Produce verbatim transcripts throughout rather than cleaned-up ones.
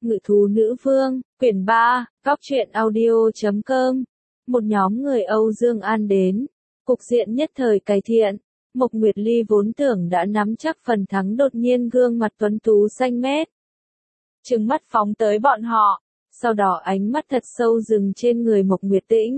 Ngự thú nữ vương, quyển ba, góc truyện audio chấm com. Một nhóm người Âu Dương An đến. Cục diện nhất thời cải thiện. Mộc Nguyệt Ly vốn tưởng đã nắm chắc phần thắng, đột nhiên gương mặt tuấn tú xanh mét. Trừng mắt phóng tới bọn họ. Sau đó ánh mắt thật sâu dừng trên người Mộc Nguyệt Tĩnh.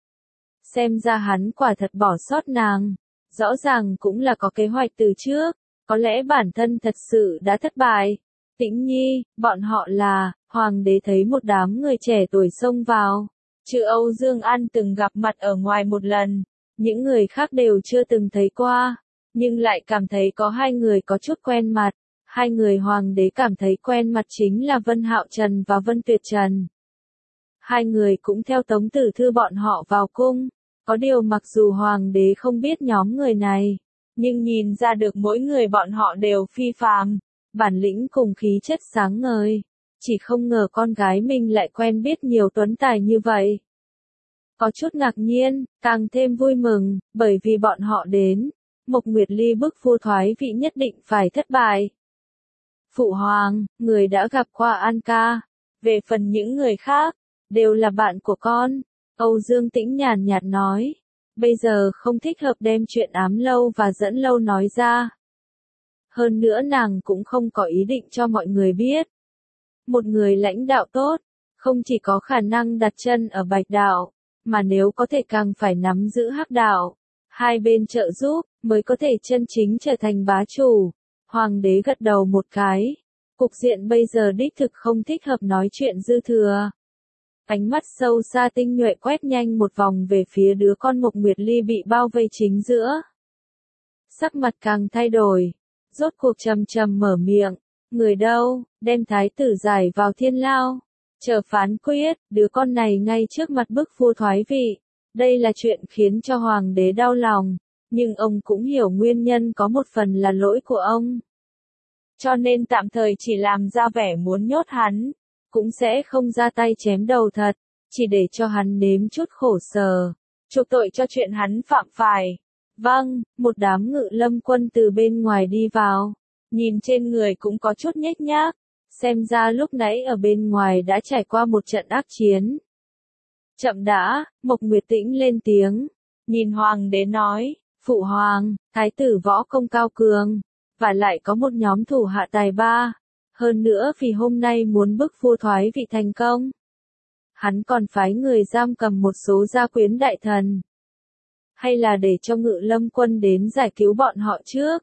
Xem ra hắn quả thật bỏ sót nàng. Rõ ràng cũng là có kế hoạch từ trước. Có lẽ bản thân thật sự đã thất bại. Tĩnh Nhi, bọn họ là, Hoàng đế thấy một đám người trẻ tuổi xông vào. Trừ Âu Dương An từng gặp mặt ở ngoài một lần, những người khác đều chưa từng thấy qua, nhưng lại cảm thấy có hai người có chút quen mặt. Hai người Hoàng đế cảm thấy quen mặt chính là Vân Hạo Trần và Vân Tuyệt Trần. Hai người cũng theo Tống Tử Thư bọn họ vào cung, có điều mặc dù Hoàng đế không biết nhóm người này, nhưng nhìn ra được mỗi người bọn họ đều phi phàm. Bản lĩnh cùng khí chất sáng ngời, chỉ không ngờ con gái mình lại quen biết nhiều tuấn tài như vậy. Có chút ngạc nhiên, càng thêm vui mừng, bởi vì bọn họ đến, Mộc Nguyệt Ly bức vua thoái vị nhất định phải thất bại. Phụ hoàng, người đã gặp qua An ca, về phần những người khác, đều là bạn của con, Âu Dương Tĩnh nhàn nhạt nói, bây giờ không thích hợp đem chuyện ám lâu và dẫn lâu nói ra. Hơn nữa nàng cũng không có ý định cho mọi người biết. Một người lãnh đạo tốt, không chỉ có khả năng đặt chân ở Bạch đạo, mà nếu có thể càng phải nắm giữ Hắc đạo. Hai bên trợ giúp, mới có thể chân chính trở thành bá chủ. Hoàng đế gật đầu một cái. Cục diện bây giờ đích thực không thích hợp nói chuyện dư thừa. Ánh mắt sâu xa tinh nhuệ quét nhanh một vòng về phía đứa con Mộc Nguyệt Ly bị bao vây chính giữa. Sắc mặt càng thay đổi. Rốt cuộc trầm trầm mở miệng, người đâu, đem thái tử giải vào thiên lao, chờ phán quyết, đứa con này ngay trước mặt bức vua thoái vị. Đây là chuyện khiến cho hoàng đế đau lòng, nhưng ông cũng hiểu nguyên nhân có một phần là lỗi của ông. Cho nên tạm thời chỉ làm ra vẻ muốn nhốt hắn, cũng sẽ không ra tay chém đầu thật, chỉ để cho hắn nếm chút khổ sở, chuộc tội cho chuyện hắn phạm phải. Vâng, một đám ngự lâm quân từ bên ngoài đi vào, nhìn trên người cũng có chút nhếch nhác, xem ra lúc nãy ở bên ngoài đã trải qua một trận ác chiến. Chậm đã, Mộc Nguyệt Tĩnh lên tiếng, nhìn hoàng đế nói, phụ hoàng, thái tử võ công cao cường, và lại có một nhóm thủ hạ tài ba, hơn nữa vì hôm nay muốn bức vua thoái vị thành công. Hắn còn phái người giam cầm một số gia quyến đại thần. Hay là để cho ngự lâm quân đến giải cứu bọn họ trước.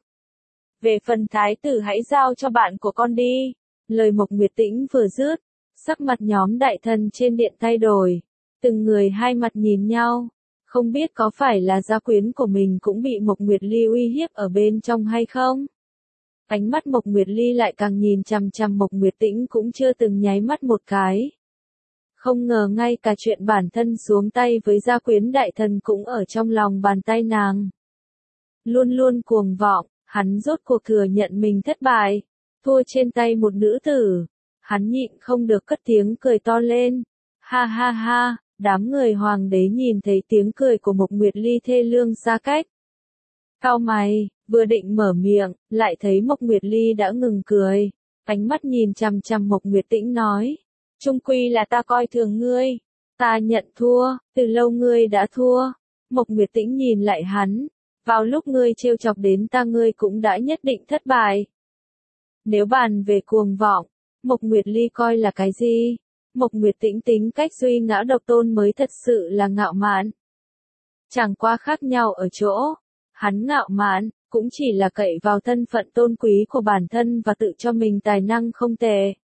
Về phần thái tử hãy giao cho bạn của con đi. Lời Mộc Nguyệt Tĩnh vừa dứt, sắc mặt nhóm đại thần trên điện thay đổi. Từng người hai mặt nhìn nhau. Không biết có phải là gia quyến của mình cũng bị Mộc Nguyệt Ly uy hiếp ở bên trong hay không? Ánh mắt Mộc Nguyệt Ly lại càng nhìn chằm chằm Mộc Nguyệt Tĩnh cũng chưa từng nháy mắt một cái. Không ngờ ngay cả chuyện bản thân xuống tay với gia quyến đại thần cũng ở trong lòng bàn tay nàng. Luôn luôn cuồng vọng, hắn rốt cuộc thừa nhận mình thất bại, thua trên tay một nữ tử. Hắn nhịn không được cất tiếng cười to lên. Ha ha ha, đám người hoàng đế nhìn thấy tiếng cười của Mộc Nguyệt Ly thê lương xa cách. Cau mày, vừa định mở miệng, lại thấy Mộc Nguyệt Ly đã ngừng cười. Ánh mắt nhìn chằm chằm Mộc Nguyệt Tĩnh nói. Chung quy là ta coi thường ngươi, ta nhận thua, từ lâu ngươi đã thua. Mộc Nguyệt Tĩnh nhìn lại hắn, vào lúc ngươi trêu chọc đến ta ngươi cũng đã nhất định thất bại. Nếu bàn về cuồng vọng, Mộc Nguyệt Ly coi là cái gì? Mộc Nguyệt Tĩnh tính cách duy ngã độc tôn mới thật sự là ngạo mạn. Chẳng qua khác nhau ở chỗ, hắn ngạo mạn, cũng chỉ là cậy vào thân phận tôn quý của bản thân và tự cho mình tài năng không tệ.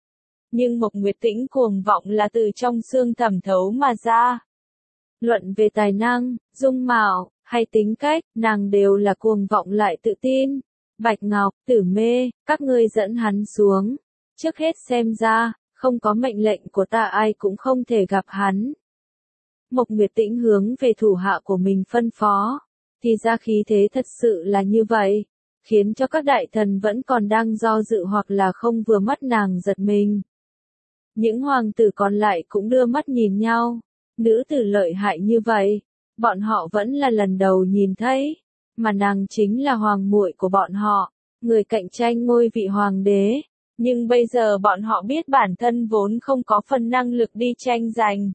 Nhưng Mộc Nguyệt Tĩnh cuồng vọng là từ trong xương thẩm thấu mà ra. Luận về tài năng, dung mạo, hay tính cách, nàng đều là cuồng vọng lại tự tin. Bạch Ngọc, Tử Mê, các ngươi dẫn hắn xuống. Trước hết xem ra, không có mệnh lệnh của ta ai cũng không thể gặp hắn. Mộc Nguyệt Tĩnh hướng về thủ hạ của mình phân phó. Thì ra khí thế thật sự là như vậy, khiến cho các đại thần vẫn còn đang do dự hoặc là không vừa mắt nàng giật mình. Những hoàng tử còn lại cũng đưa mắt nhìn nhau. Nữ tử lợi hại như vậy, bọn họ vẫn là lần đầu nhìn thấy, mà nàng chính là hoàng muội của bọn họ, người cạnh tranh ngôi vị hoàng đế. Nhưng bây giờ bọn họ biết bản thân vốn không có phần năng lực đi tranh giành.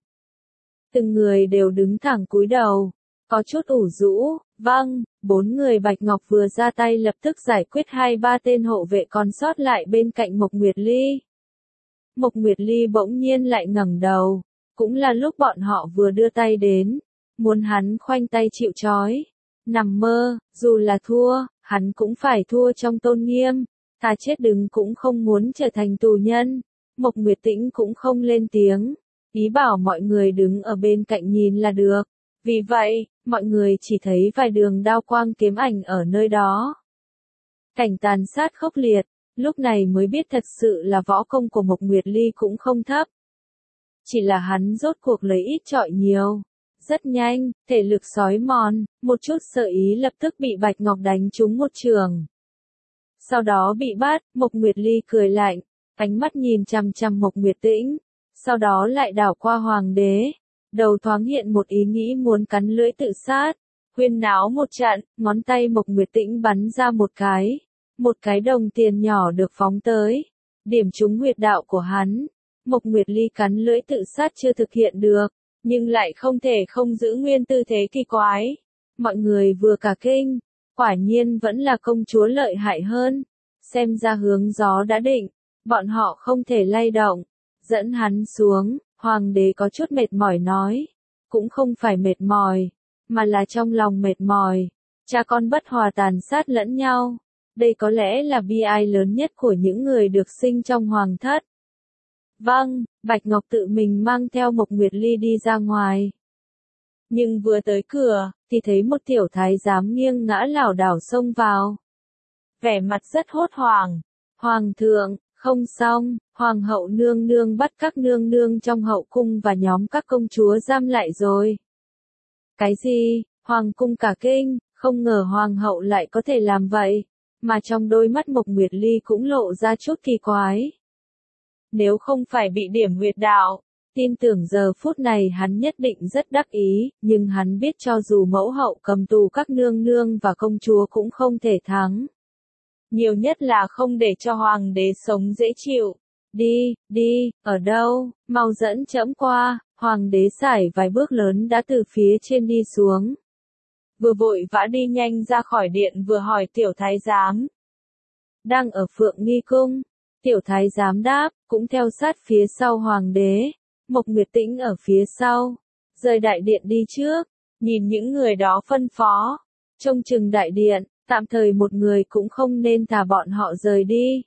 Từng người đều đứng thẳng cúi đầu, có chút ủ rũ. Vâng, bốn người Bạch Ngọc vừa ra tay lập tức giải quyết hai ba tên hộ vệ còn sót lại bên cạnh Mộc Nguyệt Ly. Mộc Nguyệt Ly bỗng nhiên lại ngẩng đầu, cũng là lúc bọn họ vừa đưa tay đến, muốn hắn khoanh tay chịu trói. Nằm mơ, dù là thua, hắn cũng phải thua trong tôn nghiêm, thà chết đứng cũng không muốn trở thành tù nhân. Mộc Nguyệt Tĩnh cũng không lên tiếng, ý bảo mọi người đứng ở bên cạnh nhìn là được. Vì vậy, mọi người chỉ thấy vài đường đao quang kiếm ảnh ở nơi đó. Cảnh tàn sát khốc liệt, lúc này mới biết thật sự là võ công của Mộc Nguyệt Ly cũng không thấp. Chỉ là hắn rốt cuộc lấy ít trọi nhiều. Rất nhanh, thể lực sói mòn, một chút sợ ý lập tức bị Bạch Ngọc đánh trúng một trường. Sau đó bị bắt, Mộc Nguyệt Ly cười lạnh, ánh mắt nhìn chằm chằm Mộc Nguyệt Tĩnh, sau đó lại đảo qua hoàng đế. Đầu thoáng hiện một ý nghĩ muốn cắn lưỡi tự sát, huyên náo một trận, ngón tay Mộc Nguyệt Tĩnh bắn ra một cái, một cái đồng tiền nhỏ được phóng tới, điểm trúng huyệt đạo của hắn. Mộc Nguyệt Ly cắn lưỡi tự sát chưa thực hiện được, nhưng lại không thể không giữ nguyên tư thế kỳ quái. Mọi người vừa cả kinh, quả nhiên vẫn là công chúa lợi hại hơn. Xem ra hướng gió đã định, bọn họ không thể lay động. Dẫn hắn xuống, hoàng đế có chút mệt mỏi nói. Cũng không phải mệt mỏi, mà là trong lòng mệt mỏi. Cha con bất hòa tàn sát lẫn nhau. Đây có lẽ là bi ai lớn nhất của những người được sinh trong hoàng thất. Vâng, Bạch Ngọc tự mình mang theo Mộc Nguyệt Ly đi ra ngoài. Nhưng vừa tới cửa, thì thấy một tiểu thái giám nghiêng ngã lảo đảo xông vào. Vẻ mặt rất hốt hoảng. Hoàng thượng, không xong, hoàng hậu nương nương bắt các nương nương trong hậu cung và nhóm các công chúa giam lại rồi. Cái gì? Hoàng cung cả kinh, không ngờ hoàng hậu lại có thể làm vậy, mà trong đôi mắt Mộc Nguyệt Ly cũng lộ ra chút kỳ quái. Nếu không phải bị điểm huyệt đạo, tin tưởng giờ phút này hắn nhất định rất đắc ý, nhưng hắn biết cho dù mẫu hậu cầm tù các nương nương và công chúa cũng không thể thắng. Nhiều nhất là không để cho hoàng đế sống dễ chịu. Đi, đi, ở đâu, mau dẫn trẫm qua. Hoàng đế sải vài bước lớn đã từ phía trên đi xuống. Vừa vội vã đi nhanh ra khỏi điện vừa hỏi tiểu thái giám. Đang ở Phượng Nghi Cung. Tiểu thái giám đáp, cũng theo sát phía sau hoàng đế. Mộc Nguyệt Tĩnh ở phía sau. Rời đại điện đi trước. Nhìn những người đó phân phó. Trông chừng đại điện, tạm thời một người cũng không nên thả bọn họ rời đi.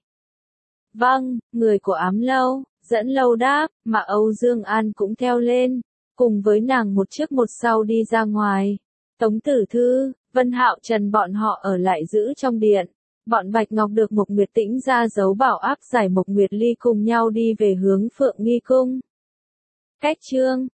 Vâng, người của Ám Lâu, dẫn Lâu đáp, mà Âu Dương An cũng theo lên. Cùng với nàng một trước một sau đi ra ngoài. Tống Tử Thư, Vân Hạo Trần bọn họ ở lại giữ trong điện. Bọn Bạch Ngọc được Mộc Nguyệt Tĩnh ra dấu bảo áp giải Mộc Nguyệt Ly cùng nhau đi về hướng Phượng Nghi Cung. Cách chương